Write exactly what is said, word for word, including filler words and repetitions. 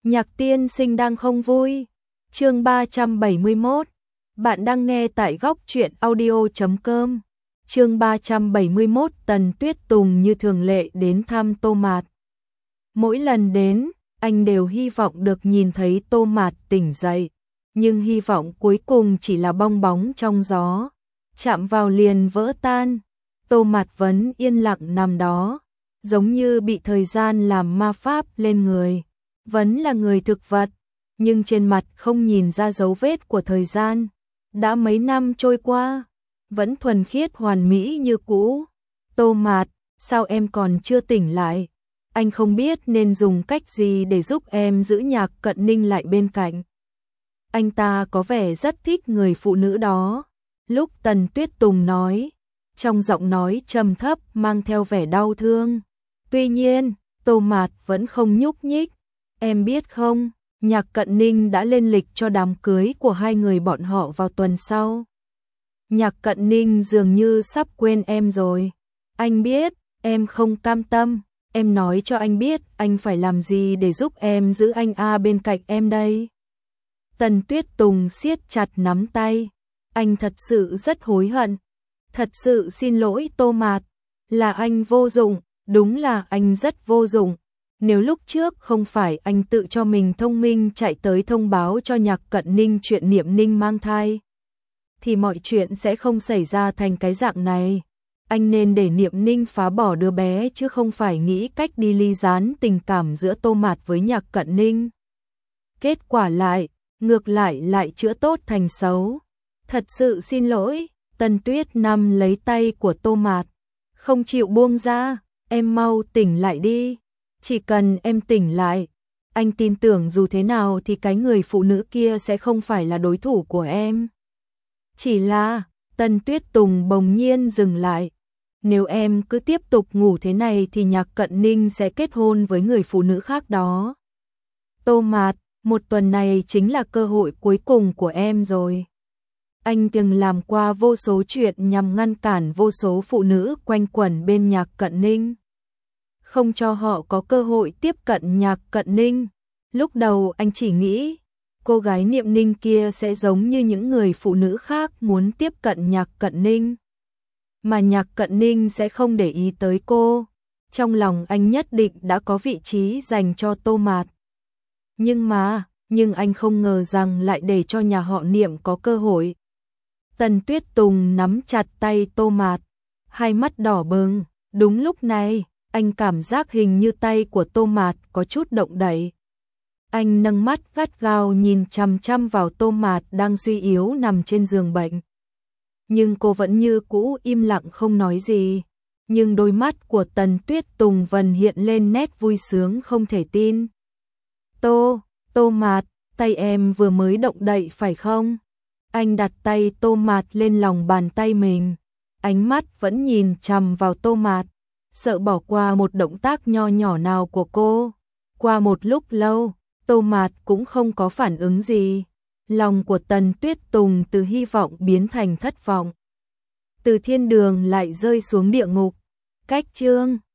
Nhạc tiên sinh đang không vui. Chương ba trăm bảy mươi mốt. Bạn đang nghe tại góc truyện audio chấm com. Chương ba trăm bảy mươi mốt. Tần Tuyết Tùng như thường lệ đến thăm Tô Mạt. Mỗi lần đến, anh đều hy vọng được nhìn thấy Tô Mạt tỉnh dậy, nhưng hy vọng cuối cùng chỉ là bong bóng trong gió, chạm vào liền vỡ tan. Tô Mạt vẫn yên lặng nằm đó, giống như bị thời gian làm ma pháp lên người. Vẫn là người thực vật, nhưng trên mặt không nhìn ra dấu vết của thời gian. Đã mấy năm trôi qua, vẫn thuần khiết hoàn mỹ như cũ. Tô Mạt, sao em còn chưa tỉnh lại? Anh không biết nên dùng cách gì để giúp em giữ Nhạc Cận Ninh lại bên cạnh. Anh ta có vẻ rất thích người phụ nữ đó. Lúc Tần Tuyết Tùng nói, trong giọng nói trầm thấp mang theo vẻ đau thương. Tuy nhiên, Tô Mạt vẫn không nhúc nhích. Em biết không, Nhạc Cận Ninh đã lên lịch cho đám cưới của hai người bọn họ vào tuần sau. Nhạc Cận Ninh dường như sắp quên em rồi. Anh biết, em không cam tâm. Em nói cho anh biết anh phải làm gì để giúp em giữ anh A bên cạnh em đây. Tần Tuyết Tùng siết chặt nắm tay. Anh thật sự rất hối hận. Thật sự xin lỗi Tô Mạt. Là anh vô dụng, đúng là anh rất vô dụng. Nếu lúc trước không phải anh tự cho mình thông minh chạy tới thông báo cho Nhạc Cận Ninh chuyện Niệm Ninh mang thai, thì mọi chuyện sẽ không xảy ra thành cái dạng này. Anh nên để Niệm Ninh phá bỏ đứa bé chứ không phải nghĩ cách đi ly gián tình cảm giữa Tô Mạt với Nhạc Cận Ninh. Kết quả lại, ngược lại lại chữa tốt thành xấu. Thật sự xin lỗi. Tần Tuyết nắm lấy tay của Tô Mạt, không chịu buông ra. Em mau tỉnh lại đi. Chỉ cần em tỉnh lại, anh tin tưởng dù thế nào thì cái người phụ nữ kia sẽ không phải là đối thủ của em. Chỉ là, Tần Tuyết Tùng bỗng nhiên dừng lại. Nếu em cứ tiếp tục ngủ thế này thì Nhạc Cận Ninh sẽ kết hôn với người phụ nữ khác đó. Tô Mạt, một tuần này chính là cơ hội cuối cùng của em rồi. Anh từng làm qua vô số chuyện nhằm ngăn cản vô số phụ nữ quanh quẩn bên Nhạc Cận Ninh, không cho họ có cơ hội tiếp cận Nhạc Cận Ninh. Lúc đầu anh chỉ nghĩ cô gái Niệm Ninh kia sẽ giống như những người phụ nữ khác muốn tiếp cận Nhạc Cận Ninh, mà Nhạc Cận Ninh sẽ không để ý tới cô. Trong lòng anh nhất định đã có vị trí dành cho Tô Mạt. Nhưng mà, nhưng anh không ngờ rằng lại để cho nhà họ Niệm có cơ hội. Tần Tuyết Tùng nắm chặt tay Tô Mạt, hai mắt đỏ bừng. Đúng lúc này, anh cảm giác hình như tay của Tô Mạt có chút động đậy. Anh nâng mắt gắt gao nhìn chằm chằm vào Tô Mạt đang suy yếu nằm trên giường bệnh. Nhưng cô vẫn như cũ im lặng không nói gì. Nhưng đôi mắt của Tần Tuyết Tùng vần hiện lên nét vui sướng không thể tin. Tô, Tô Mạt, tay em vừa mới động đậy phải không? Anh đặt tay Tô Mạt lên lòng bàn tay mình. Ánh mắt vẫn nhìn chằm vào Tô Mạt, sợ bỏ qua một động tác nho nhỏ nào của cô. Qua một lúc lâu, Tô Mạt cũng không có phản ứng gì. Lòng của Tần Tuyết Tùng từ hy vọng biến thành thất vọng. Từ thiên đường lại rơi xuống địa ngục. Cách chương